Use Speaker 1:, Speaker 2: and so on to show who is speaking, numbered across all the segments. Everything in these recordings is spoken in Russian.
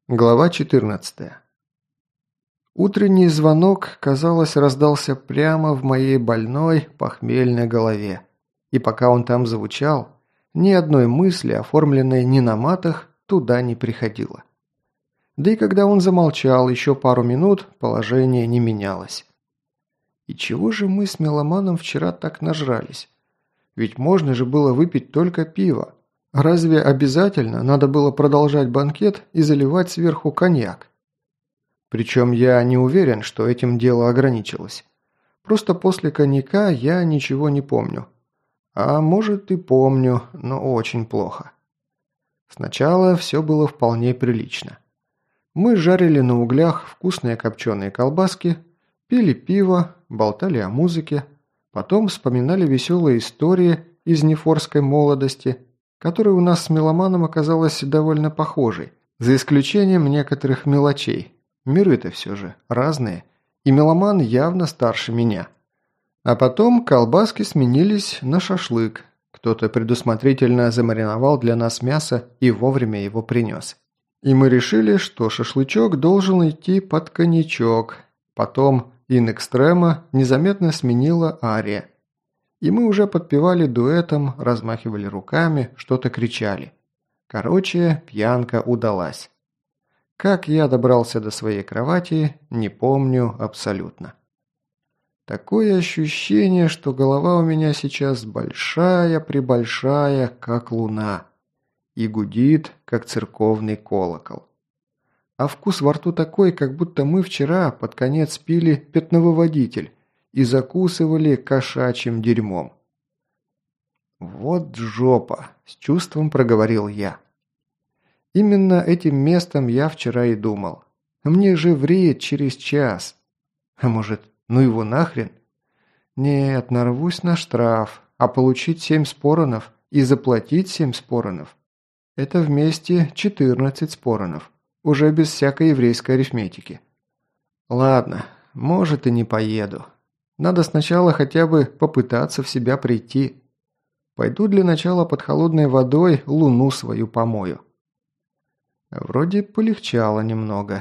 Speaker 1: Глава 14. Утренний звонок, казалось, раздался прямо в моей больной, похмельной голове. И пока он там звучал, ни одной мысли, оформленной ни на матах, туда не приходило. Да и когда он замолчал еще пару минут, положение не менялось. И чего же мы с меломаном вчера так нажрались? Ведь можно же было выпить только пиво. Разве обязательно надо было продолжать банкет и заливать сверху коньяк? Причем я не уверен, что этим дело ограничилось. Просто после коньяка я ничего не помню. А может и помню, но очень плохо. Сначала все было вполне прилично. Мы жарили на углях вкусные копченые колбаски, пили пиво, болтали о музыке, потом вспоминали веселые истории из нефорской молодости, которая у нас с меломаном оказалась довольно похожей, за исключением некоторых мелочей. Миры-то все же разные, и меломан явно старше меня. А потом колбаски сменились на шашлык. Кто-то предусмотрительно замариновал для нас мясо и вовремя его принес. И мы решили, что шашлычок должен идти под коньячок. Потом ин экстрема незаметно сменила ария. И мы уже подпевали дуэтом, размахивали руками, что-то кричали. Короче, пьянка удалась. Как я добрался до своей кровати, не помню абсолютно. Такое ощущение, что голова у меня сейчас большая-пребольшая, как луна, и гудит, как церковный колокол. А вкус во рту такой, как будто мы вчера под конец пили пятновыводитель и закусывали кошачьим дерьмом. «Вот жопа!» – с чувством проговорил я. Именно этим местом я вчера и думал. Мне же вреет через час. А может, ну его нахрен? Нет, нарвусь на штраф, а получить 7 споронов и заплатить 7 споронов – это вместе 14 споронов, уже без всякой еврейской арифметики. Ладно, может и не поеду. Надо сначала хотя бы попытаться в себя прийти. Пойду для начала под холодной водой луну свою помою. Вроде полегчало немного.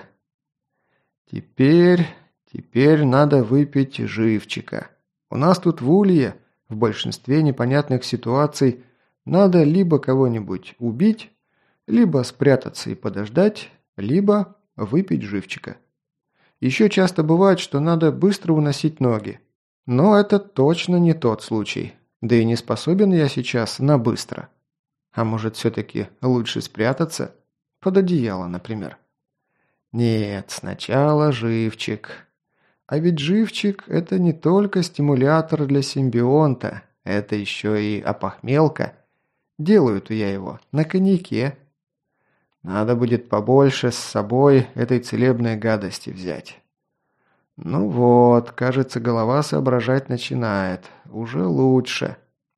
Speaker 1: Теперь надо выпить живчика. У нас тут в Улье, в большинстве непонятных ситуаций, надо либо кого-нибудь убить, либо спрятаться и подождать, либо выпить живчика. Еще часто бывает, что надо быстро уносить ноги. Но это точно не тот случай. Да и не способен я сейчас на быстро. А может, все-таки лучше спрятаться? Под одеяло, например. Нет, сначала живчик. А ведь живчик – это не только стимулятор для симбионта, это еще и опохмелка. Делаю-то я его на коньяке. Надо будет побольше с собой этой целебной гадости взять. Ну вот, кажется, голова соображать начинает. Уже лучше.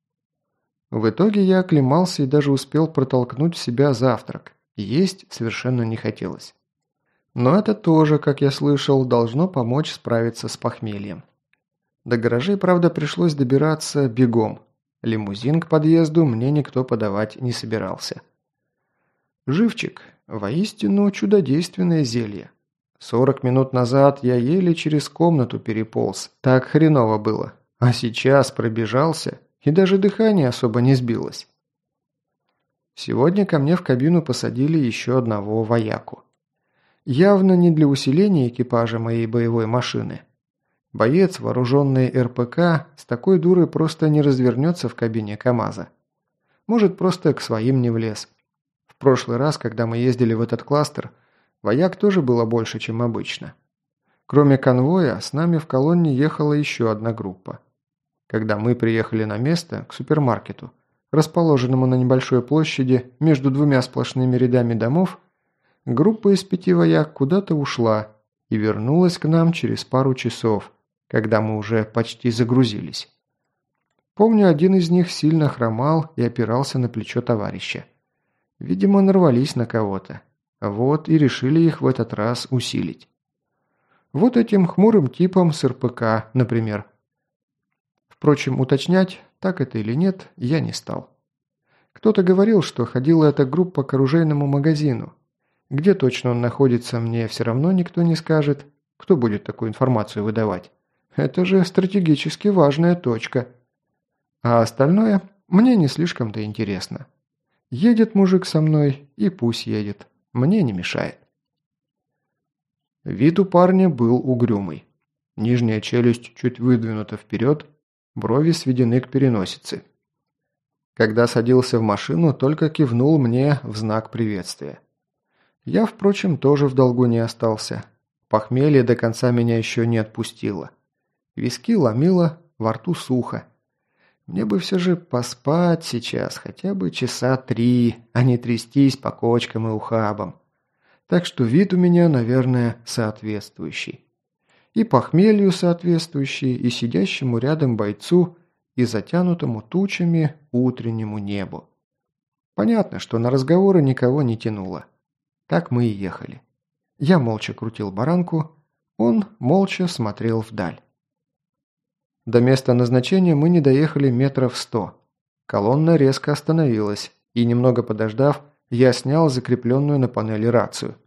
Speaker 1: В итоге я оклемался и даже успел протолкнуть в себя завтрак. Есть совершенно не хотелось. Но это тоже, как я слышал, должно помочь справиться с похмельем. До гаражей, правда, пришлось добираться бегом. Лимузин к подъезду мне никто подавать не собирался. Живчик. Воистину чудодейственное зелье. 40 минут назад я еле через комнату переполз. Так хреново было. А сейчас пробежался, и даже дыхание особо не сбилось. Сегодня ко мне в кабину посадили еще одного вояку. Явно не для усиления экипажа моей боевой машины. Боец, вооруженный РПК, с такой дурой просто не развернется в кабине КамАЗа. Может, просто к своим не влез. В прошлый раз, когда мы ездили в этот кластер, вояк тоже было больше, чем обычно. Кроме конвоя, с нами в колонне ехала еще одна группа. Когда мы приехали на место, к супермаркету, расположенному на небольшой площади между двумя сплошными рядами домов, группа из 5 вояк куда-то ушла и вернулась к нам через пару часов, когда мы уже почти загрузились. Помню, один из них сильно хромал и опирался на плечо товарища. Видимо, нарвались на кого-то. Вот и решили их в этот раз усилить. Вот этим хмурым типом с РПК, например. Впрочем, уточнять, так это или нет, я не стал. Кто-то говорил, что ходила эта группа к оружейному магазину. Где точно он находится, мне все равно никто не скажет. Кто будет такую информацию выдавать? Это же стратегически важная точка. А остальное мне не слишком-то интересно. Едет мужик со мной, и пусть едет. Мне не мешает. Вид у парня был угрюмый. Нижняя челюсть чуть выдвинута вперед, брови сведены к переносице. Когда садился в машину, только кивнул мне в знак приветствия. Я, впрочем, тоже в долгу не остался. Похмелье до конца меня еще не отпустило. Виски ломило, во рту сухо. Мне бы все же поспать сейчас, хотя бы часа 3, а не трястись по кочкам и ухабам. Так что вид у меня, наверное, соответствующий. И похмелью соответствующий, и сидящему рядом бойцу, и затянутому тучами утреннему небу. Понятно, что на разговоры никого не тянуло. Так мы и ехали. Я молча крутил баранку, он молча смотрел вдаль. До места назначения мы не доехали метров 100. Колонна резко остановилась, и, немного подождав, я снял закрепленную на панели рацию.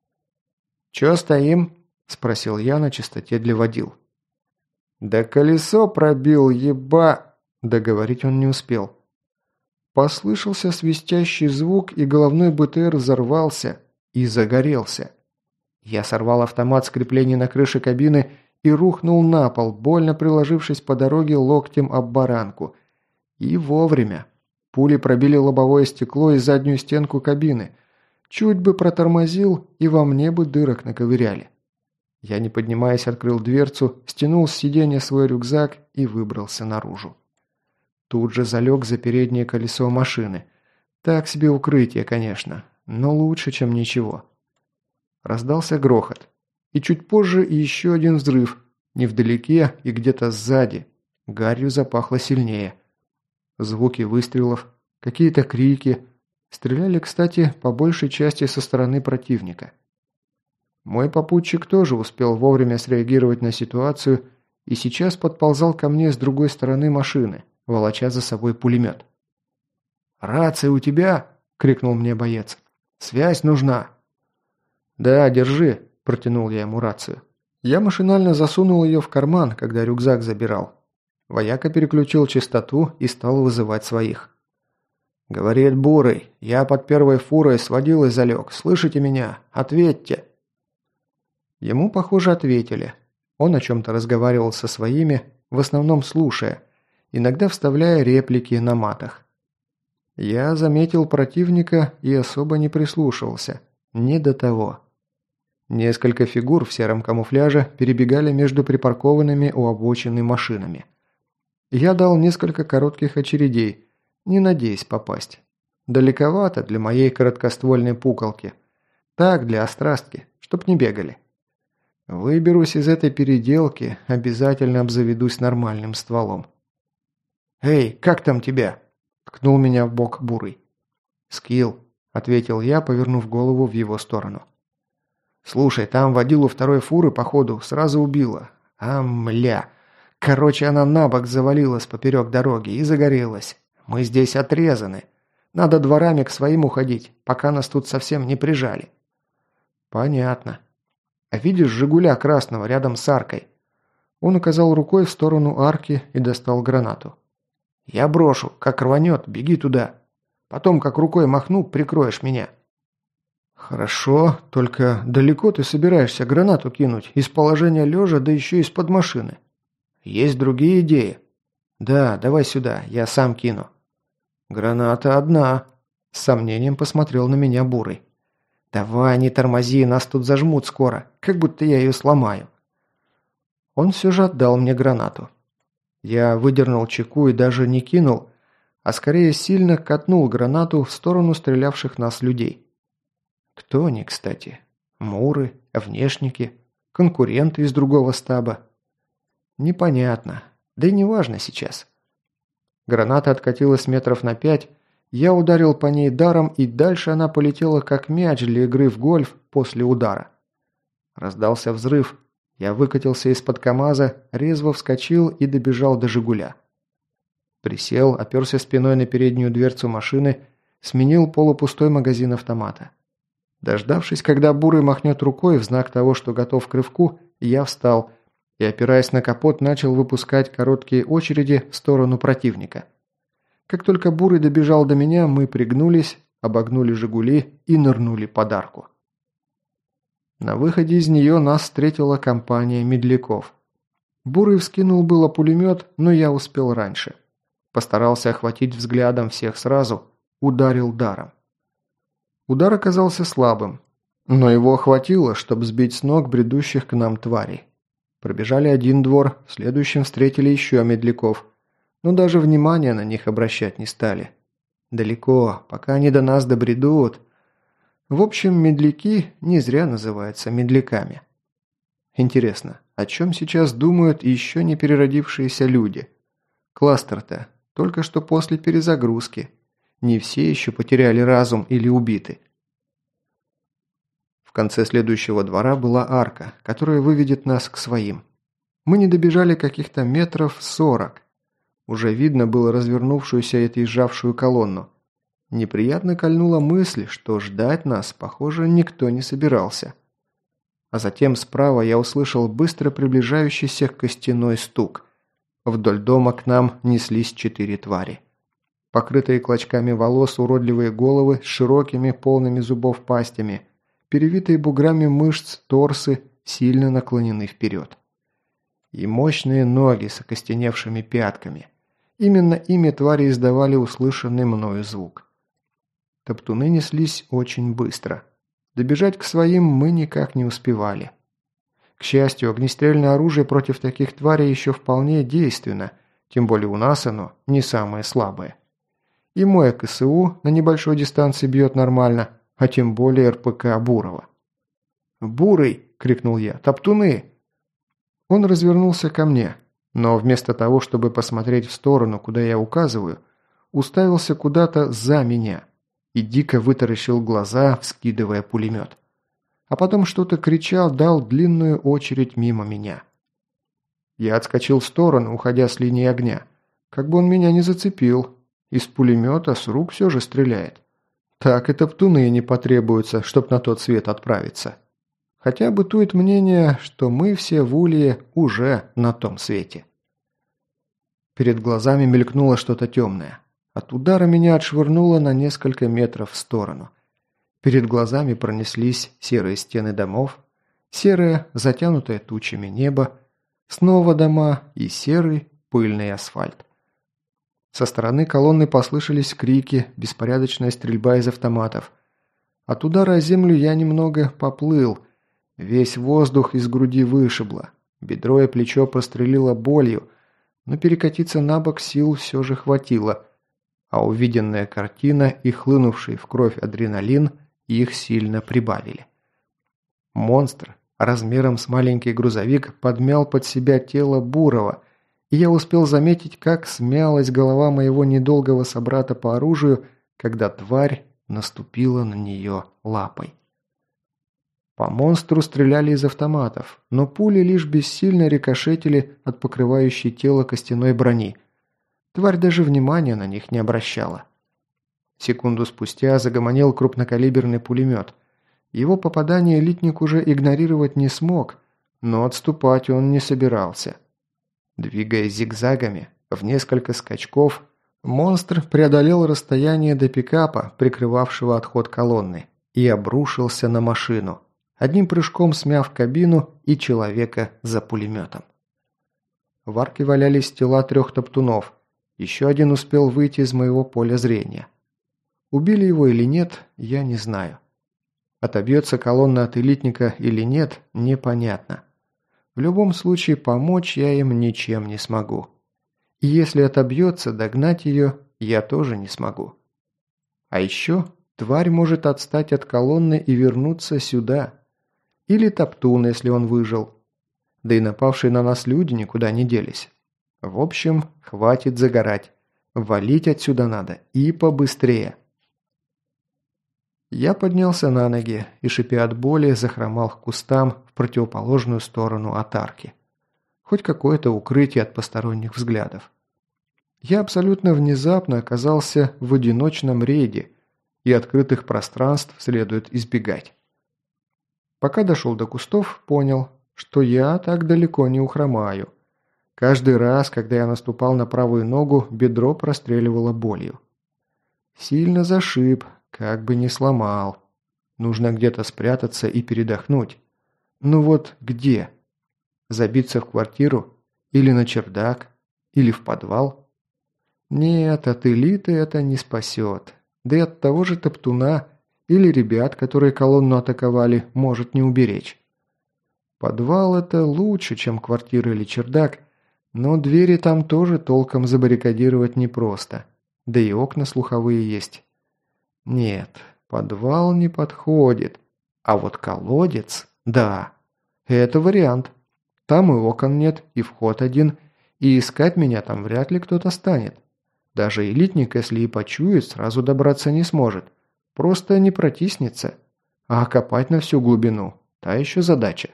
Speaker 1: «Чё стоим?» – спросил я на чистоте для водил. «Да колесо пробил, еба!» – договорить он не успел. Послышался свистящий звук, и головной БТР взорвался и загорелся. Я сорвал автомат с крепления на крыше кабины и рухнул на пол, больно приложившись по дороге локтем об баранку. И вовремя. Пули пробили лобовое стекло и заднюю стенку кабины. Чуть бы протормозил, и во мне бы дырок наковыряли. Я, не поднимаясь, открыл дверцу, стянул с сиденья свой рюкзак и выбрался наружу. Тут же залег за переднее колесо машины. Так себе укрытие, конечно, но лучше, чем ничего. Раздался грохот. И чуть позже еще один взрыв. Невдалеке и где-то сзади. Гарью запахло сильнее. Звуки выстрелов, какие-то крики. Стреляли, кстати, по большей части со стороны противника. Мой попутчик тоже успел вовремя среагировать на ситуацию и сейчас подползал ко мне с другой стороны машины, волоча за собой пулемет. «Рация у тебя?» – крикнул мне боец. «Связь нужна». «Да, держи», – протянул я ему рацию. Я машинально засунул ее в карман, когда рюкзак забирал. Вояка переключил частоту и стал вызывать своих. «Говорит Бурый, я под первой фурой сводил и залег. Слышите меня? Ответьте!» Ему, похоже, ответили. Он о чем-то разговаривал со своими, в основном слушая, иногда вставляя реплики на матах. Я заметил противника и особо не прислушивался. Не до того. Несколько фигур в сером камуфляже перебегали между припаркованными у обочины машинами. Я дал несколько коротких очередей, не надеясь попасть. Далековато для моей короткоствольной пукалки. Так, для острастки, чтоб не бегали. Выберусь из этой переделки, обязательно обзаведусь нормальным стволом. «Эй, как там тебя?» – ткнул меня в бок Бурый. «Скилл», – ответил я, повернув голову в его сторону. «Слушай, там водилу второй фуры, походу, сразу убила. Мля. Короче, она на бок завалилась поперек дороги и загорелась. Мы здесь отрезаны. Надо дворами к своим уходить, пока нас тут совсем не прижали». «Понятно. А видишь «Жигуля» красного рядом с аркой?» Он указал рукой в сторону арки и достал гранату. «Я брошу. Как рванет, беги туда. Потом, как рукой махну, прикроешь меня». «Хорошо, только далеко ты собираешься гранату кинуть? Из положения лежа, да еще из-под машины?» «Есть другие идеи?» «Да, давай сюда, я сам кину». «Граната одна», – с сомнением посмотрел на меня Бурый. «Давай, не тормози, нас тут зажмут скоро, как будто я ее сломаю». Он все же отдал мне гранату. Я выдернул чеку и даже не кинул, а скорее сильно катнул гранату в сторону стрелявших нас людей. Кто они, кстати? Муры, внешники, конкуренты из другого стаба? Непонятно, да и не важно сейчас. Граната откатилась метров на 5, я ударил по ней даром, и дальше она полетела как мяч для игры в гольф после удара. Раздался взрыв, я выкатился из-под КамАЗа, резво вскочил и добежал до «Жигуля». Присел, оперся спиной на переднюю дверцу машины, сменил полупустой магазин автомата. Дождавшись, когда Бурый махнет рукой в знак того, что готов к рывку, я встал и, опираясь на капот, начал выпускать короткие очереди в сторону противника. Как только Бурый добежал до меня, мы пригнулись, обогнули «Жигули» и нырнули под арку. На выходе из нее нас встретила компания медляков. Бурый вскинул было пулемет, но я успел раньше. Постарался охватить взглядом всех сразу, ударил даром. Удар оказался слабым, но его хватило, чтобы сбить с ног бредущих к нам тварей. Пробежали один двор, в следующем встретили еще медляков, но даже внимания на них обращать не стали. Далеко, пока они до нас добредут. В общем, медляки не зря называются медляками. Интересно, о чем сейчас думают еще не переродившиеся люди? Кластер-то только что после перезагрузки. Не все еще потеряли разум или убиты. В конце следующего двора была арка, которая выведет нас к своим. Мы не добежали каких-то метров 40. Уже видно было развернувшуюся и отъезжавшую колонну. Неприятно кольнула мысль, что ждать нас, похоже, никто не собирался. А затем справа я услышал быстро приближающийся костяной стук. Вдоль дома к нам неслись 4 твари. Покрытые клочками волос уродливые головы с широкими, полными зубов пастями, перевитые буграми мышц торсы сильно наклонены вперед. И мощные ноги с окостеневшими пятками. Именно ими твари издавали услышанный мною звук. Топтуны неслись очень быстро. Добежать к своим мы никак не успевали. К счастью, огнестрельное оружие против таких тварей еще вполне действенно, тем более у нас оно не самое слабое. И мой КСУ на небольшой дистанции бьет нормально, а тем более РПК Бурова. «Бурый!» – крикнул я. «Топтуны!» Он развернулся ко мне, но вместо того, чтобы посмотреть в сторону, куда я указываю, уставился куда-то за меня и дико вытаращил глаза, вскидывая пулемет. А потом что-то кричал, дал длинную очередь мимо меня. Я отскочил в сторону, уходя с линии огня. Как бы он меня не зацепил. Из пулемета с рук все же стреляет. Так и топтуны не потребуются, чтоб на тот свет отправиться. Хотя бытует мнение, что мы все в Улье уже на том свете. Перед глазами мелькнуло что-то темное. От удара меня отшвырнуло на несколько метров в сторону. Перед глазами пронеслись серые стены домов, серое, затянутое тучами небо, снова дома и серый, пыльный асфальт. Со стороны колонны послышались крики, беспорядочная стрельба из автоматов. От удара о землю я немного поплыл. Весь воздух из груди вышибло. Бедро и плечо прострелило болью, но перекатиться на бок сил все же хватило. А увиденная картина и хлынувший в кровь адреналин их сильно прибавили. Монстр размером с маленький грузовик подмял под себя тело Бурова, и я успел заметить, как смялась голова моего недолгого собрата по оружию, когда тварь наступила на нее лапой. По монстру стреляли из автоматов, но пули лишь бессильно рикошетили от покрывающей тело костяной брони. Тварь даже внимания на них не обращала. Секунду спустя загомонил крупнокалиберный пулемет. Его попадание элитник уже игнорировать не смог, но отступать он не собирался. Двигаясь зигзагами, в несколько скачков, монстр преодолел расстояние до пикапа, прикрывавшего отход колонны, и обрушился на машину, одним прыжком смяв кабину и человека за пулеметом. В арке валялись тела 3 топтунов, еще один успел выйти из моего поля зрения. Убили его или нет, я не знаю. Отобьется колонна от элитника или нет, непонятно. В любом случае, помочь я им ничем не смогу. И если отобьется, догнать ее я тоже не смогу. А еще тварь может отстать от колонны и вернуться сюда. Или топтун, если он выжил. Да и напавшие на нас люди никуда не делись. В общем, хватит загорать. Валить отсюда надо и побыстрее. Я поднялся на ноги и, шипя от боли, захромал к кустам в противоположную сторону от арки. Хоть какое-то укрытие от посторонних взглядов. Я абсолютно внезапно оказался в одиночном рейде, и открытых пространств следует избегать. Пока дошел до кустов, понял, что я так далеко не ухромаю. Каждый раз, когда я наступал на правую ногу, бедро простреливало болью. Сильно зашиб, как бы не сломал. Нужно где-то спрятаться и передохнуть. Ну вот где? Забиться в квартиру? Или на чердак? Или в подвал? Нет, от элиты это не спасет. Да и от того же топтуна или ребят, которые колонну атаковали, может не уберечь. Подвал это лучше, чем квартира или чердак, но двери там тоже толком забаррикадировать непросто. Да и окна слуховые есть. Нет, подвал не подходит. А вот колодец, да, это вариант. Там и окон нет, и вход один, и искать меня там вряд ли кто-то станет. Даже элитник, если и почует, сразу добраться не сможет. Просто не протиснется. А копать на всю глубину – та еще задача.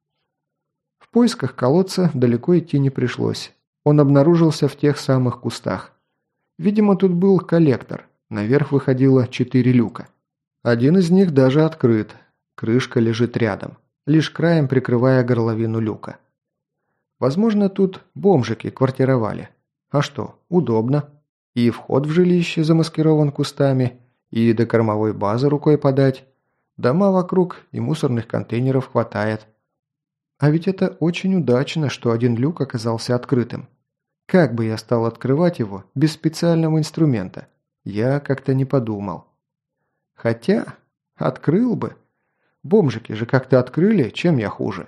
Speaker 1: В поисках колодца далеко идти не пришлось. Он обнаружился в тех самых кустах. Видимо, тут был коллектор. Наверх выходило 4 люка. Один из них даже открыт. Крышка лежит рядом, лишь краем прикрывая горловину люка. Возможно, тут бомжики квартировали. А что, удобно. И вход в жилище замаскирован кустами, и до кормовой базы рукой подать. Дома вокруг и мусорных контейнеров хватает. А ведь это очень удачно, что один люк оказался открытым. Как бы я стал открывать его без специального инструмента? Я как-то не подумал. Хотя, открыл бы. Бомжики же как-то открыли, чем я хуже?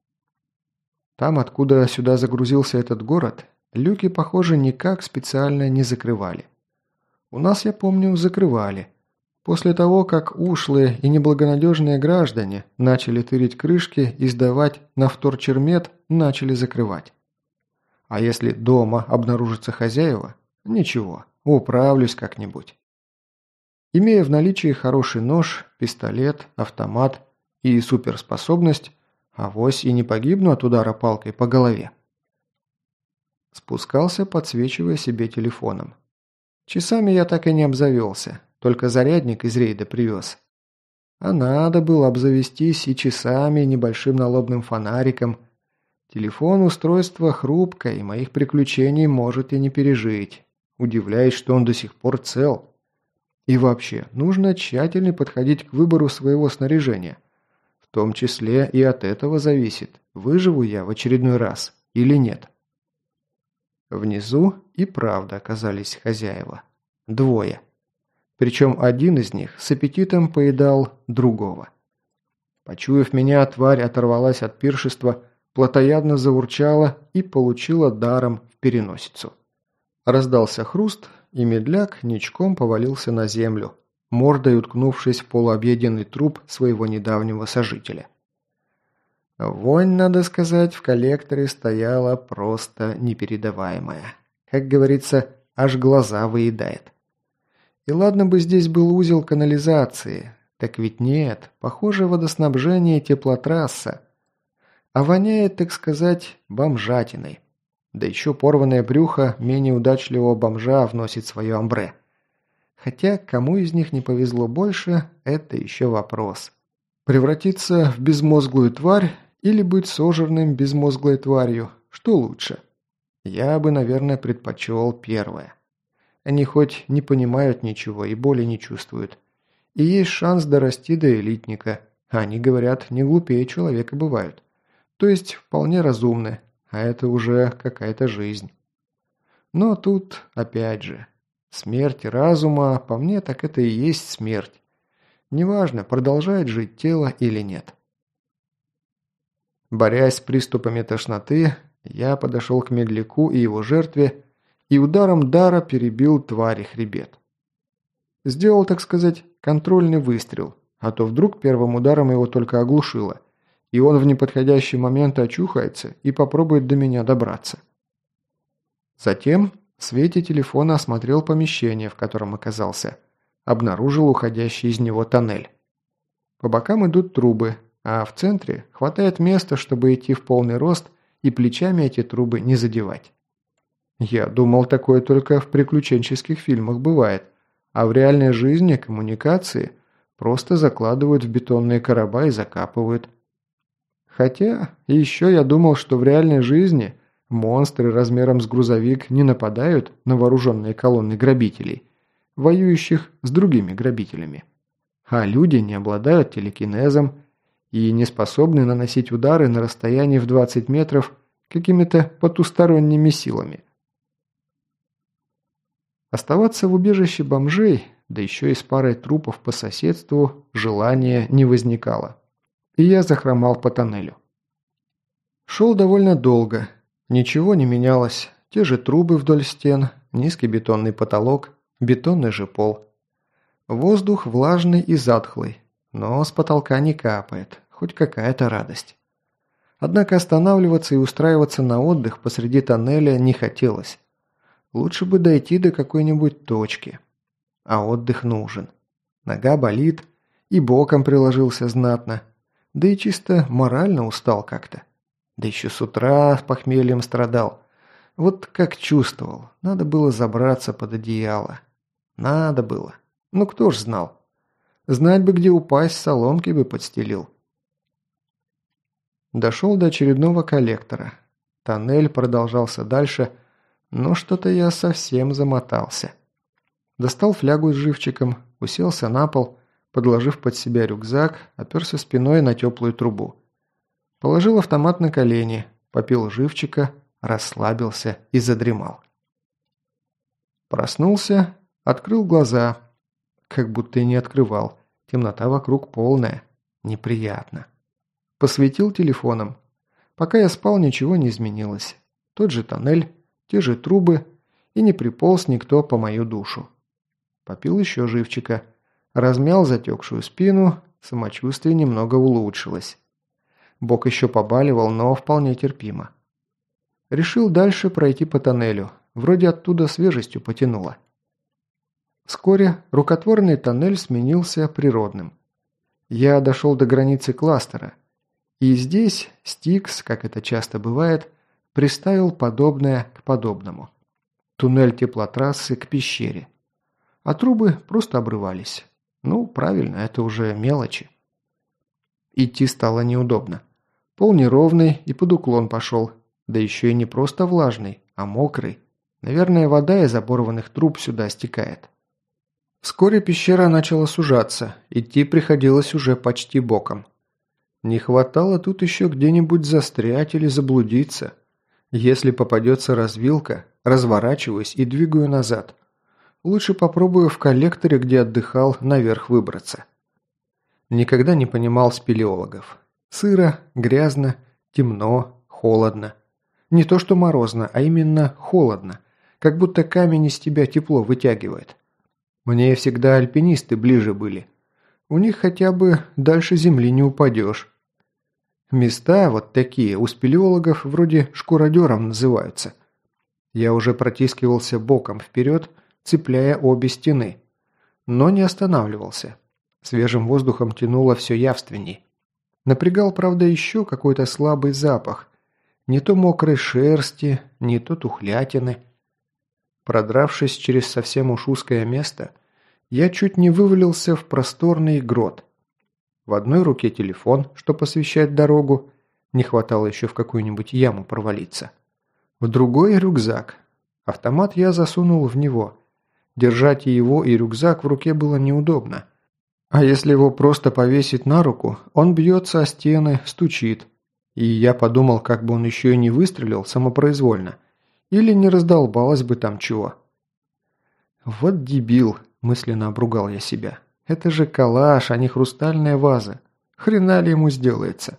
Speaker 1: Там, откуда сюда загрузился этот город, люки, похоже, никак специально не закрывали. У нас, я помню, закрывали. После того, как ушлые и неблагонадежные граждане начали тырить крышки и сдавать на вторчермет, начали закрывать. А если дома обнаружатся хозяева, ничего, управлюсь как-нибудь. Имея в наличии хороший нож, пистолет, автомат и суперспособность, авось и не погибну от удара палкой по голове. Спускался, подсвечивая себе телефоном. Часами я так и не обзавелся, только зарядник из рейда привез. А надо было обзавестись и часами, и небольшим налобным фонариком. Телефон – устройство хрупкое, и моих приключений может и не пережить. Удивляюсь, что он до сих пор цел. И вообще, нужно тщательно подходить к выбору своего снаряжения. В том числе и от этого зависит, выживу я в очередной раз или нет. Внизу и правда оказались хозяева. 2. Причем один из них с аппетитом поедал другого. Почуяв меня, тварь оторвалась от пиршества, плотоядно заурчала и получила даром в переносицу. Раздался хруст, и медляк ничком повалился на землю, мордой уткнувшись в полуобъеденный труп своего недавнего сожителя. Вонь, надо сказать, в коллекторе стояла просто непередаваемая. Как говорится, аж глаза выедает. И ладно бы здесь был узел канализации, так ведь нет, похоже, водоснабжение и теплотрасса. А воняет, так сказать, бомжатиной. Да еще порванное брюхо менее удачливого бомжа вносит свое амбре. Хотя, кому из них не повезло больше, это еще вопрос. Превратиться в безмозглую тварь или быть сожранным безмозглой тварью, что лучше? Я бы, наверное, предпочел первое. Они хоть не понимают ничего и боли не чувствуют. И есть шанс дорасти до элитника. Они, говорят, не глупее человека бывают. То есть вполне разумны, а это уже какая-то жизнь. Но тут, опять же, смерть разума, по мне, так это и есть смерть. Неважно, продолжает жить тело или нет. Борясь с приступами тошноты, я подошел к медляку и его жертве и ударом дара перебил твари хребет. Сделал, так сказать, контрольный выстрел, а то вдруг первым ударом его только оглушило, и он в неподходящий момент очухается и попробует до меня добраться. Затем в свете телефона осмотрел помещение, в котором оказался, обнаружил уходящий из него тоннель. По бокам идут трубы, а в центре хватает места, чтобы идти в полный рост и плечами эти трубы не задевать. Я думал, такое только в приключенческих фильмах бывает, А в реальной жизни коммуникации просто закладывают в бетонные короба и закапывают. Хотя, еще я думал, что в реальной жизни монстры размером с грузовик не нападают на вооруженные колонны грабителей, воюющих с другими грабителями. А люди не обладают телекинезом и не способны наносить удары на расстоянии в 20 метров какими-то потусторонними силами. Оставаться в убежище бомжей, да еще и с парой трупов по соседству, желания не возникало. И я захромал по тоннелю. Шел довольно долго. Ничего не менялось. Те же трубы вдоль стен, низкий бетонный потолок, бетонный же пол. Воздух влажный и затхлый, но с потолка не капает, хоть какая-то радость. Однако останавливаться и устраиваться на отдых посреди тоннеля не хотелось. Лучше бы дойти до какой-нибудь точки. А отдых нужен. Нога болит, и боком приложился знатно. Да и чисто морально устал как-то. Да еще с утра с похмельем страдал. Вот как чувствовал, надо было забраться под одеяло. Надо было. Ну кто ж знал? Знать бы, где упасть, соломки бы подстелил. Дошел до очередного коллектора. Тоннель продолжался дальше, но что-то я совсем замотался. Достал флягу с живчиком, уселся на пол, подложив под себя рюкзак, оперся спиной на теплую трубу. Положил автомат на колени, попил живчика, расслабился и задремал. Проснулся, открыл глаза. Как будто и не открывал. Темнота вокруг полная. Неприятно. Посветил телефоном. Пока я спал, ничего не изменилось. Тот же тоннель, те же трубы, и не приполз никто по мою душу. Попил еще живчика. Размял затекшую спину, самочувствие немного улучшилось. Бок еще побаливал, но вполне терпимо. Решил дальше пройти по тоннелю. Вроде оттуда свежестью потянуло. Вскоре рукотворный тоннель сменился природным. Я дошел до границы кластера. И здесь Стикс, как это часто бывает, приставил подобное к подобному. Туннель теплотрассы к пещере. А трубы просто обрывались. Ну, правильно, это уже мелочи. Идти стало неудобно. Пол неровный и под уклон пошел. Да еще и не просто влажный, а мокрый. Наверное, вода из оборванных труб сюда стекает. Вскоре пещера начала сужаться, идти приходилось уже почти боком. Не хватало тут еще где-нибудь застрять или заблудиться. Если попадется развилка, разворачиваюсь и двигаю назад. Лучше попробую в коллекторе, где отдыхал, наверх выбраться. Никогда не понимал спелеологов. Сыро, грязно, темно, холодно. Не то что морозно, а именно холодно. Как будто камень из тебя тепло вытягивает. Мне всегда альпинисты ближе были. У них хотя бы дальше земли не упадешь. Места вот такие у спелеологов вроде шкуродером называются. Я уже протискивался боком вперед, цепляя обе стены. Но не останавливался. Свежим воздухом тянуло все явственней. Напрягал, правда, еще какой-то слабый запах. Не то мокрой шерсти, не то тухлятины. Продравшись через совсем уж узкое место, я чуть не вывалился в просторный грот. В одной руке телефон, что посвящает дорогу, не хватало еще в какую-нибудь яму провалиться. В другой рюкзак. Автомат я засунул в него. Держать и его, и рюкзак в руке было неудобно. А если его просто повесить на руку, он бьется о стены, стучит. И я подумал, как бы он еще и не выстрелил самопроизвольно. Или не раздолбалось бы там чего. «Вот дебил», – мысленно обругал я себя. «Это же калаш, а не хрустальная ваза. Хрена ли ему сделается?»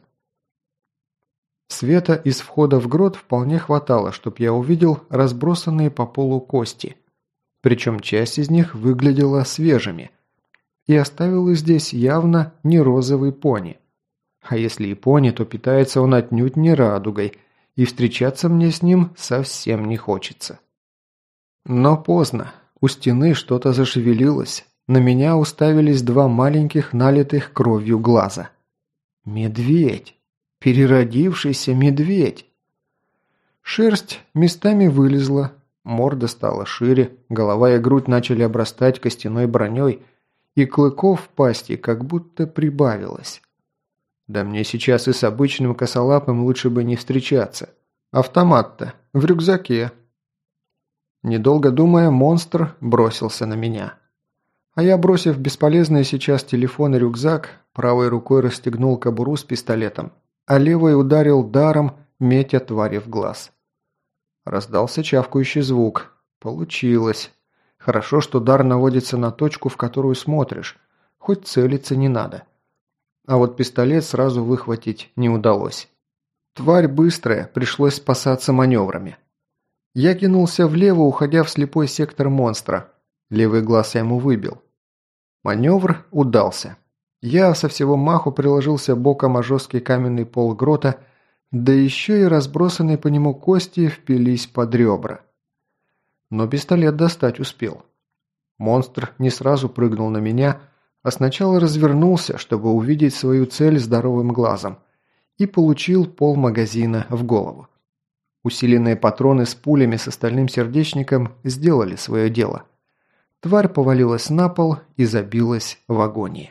Speaker 1: Света из входа в грот вполне хватало, чтоб я увидел разбросанные по полу кости. Причем часть из них выглядела свежими. И оставил их здесь явно не розовый пони. А если и пони, то питается он отнюдь не радугой, и встречаться мне с ним совсем не хочется. Но поздно. У стены что-то зашевелилось. На меня уставились два маленьких налитых кровью глаза. Медведь! Переродившийся медведь! Шерсть местами вылезла, Морда стала шире, голова и грудь начали обрастать костяной броней, и клыков в пасти как будто прибавилось. Да мне сейчас и с обычным косолапым лучше бы не встречаться. Автомат-то в рюкзаке. Недолго думая, монстр бросился на меня. А я, бросив бесполезный сейчас телефон и рюкзак, правой рукой расстегнул кобуру с пистолетом, а левой ударил даром, метя твари в глаз. Раздался чавкающий звук. Получилось. Хорошо, что дар наводится на точку, в которую смотришь. Хоть целиться не надо. А вот пистолет сразу выхватить не удалось. Тварь быстрая, пришлось спасаться маневрами. Я кинулся влево, уходя в слепой сектор монстра. Левый глаз я ему выбил. Маневр удался. Я со всего маху приложился боком о жесткий каменный пол грота, да еще и разбросанные по нему кости впились под ребра. Но пистолет достать успел. Монстр не сразу прыгнул на меня, а сначала развернулся, чтобы увидеть свою цель здоровым глазом, и получил полмагазина в голову. Усиленные патроны с пулями с остальным сердечником сделали свое дело. Тварь повалилась на пол и забилась в агонии.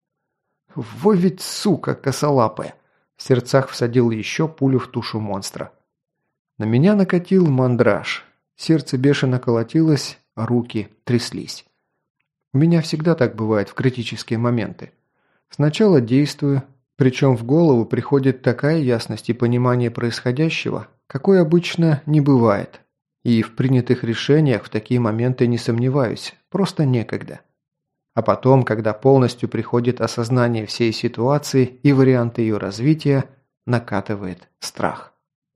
Speaker 1: «Во ведь сука косолапая!» В сердцах всадил еще пулю в тушу монстра. На меня накатил мандраж. Сердце бешено колотилось, а руки тряслись. У меня всегда так бывает в критические моменты. Сначала действую, причем в голову приходит такая ясность и понимание происходящего, какой обычно не бывает. И в принятых решениях в такие моменты не сомневаюсь, просто некогда. А потом, когда полностью приходит осознание всей ситуации и варианты ее развития, накатывает страх.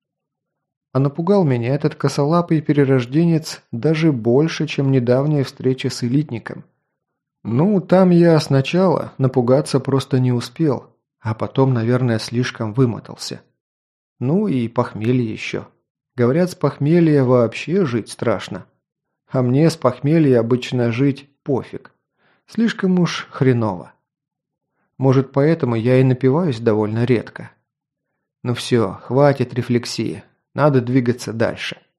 Speaker 1: А напугал меня этот косолапый перерожденец даже больше, чем недавняя встреча с элитником. Ну, там я сначала напугаться просто не успел, а потом, наверное, слишком вымотался. Ну и похмелье еще. Говорят, с похмелья вообще жить страшно. А мне с похмелья обычно жить пофиг. Слишком уж хреново. Может, поэтому я и напиваюсь довольно редко. Ну все, хватит рефлексии. Надо двигаться дальше.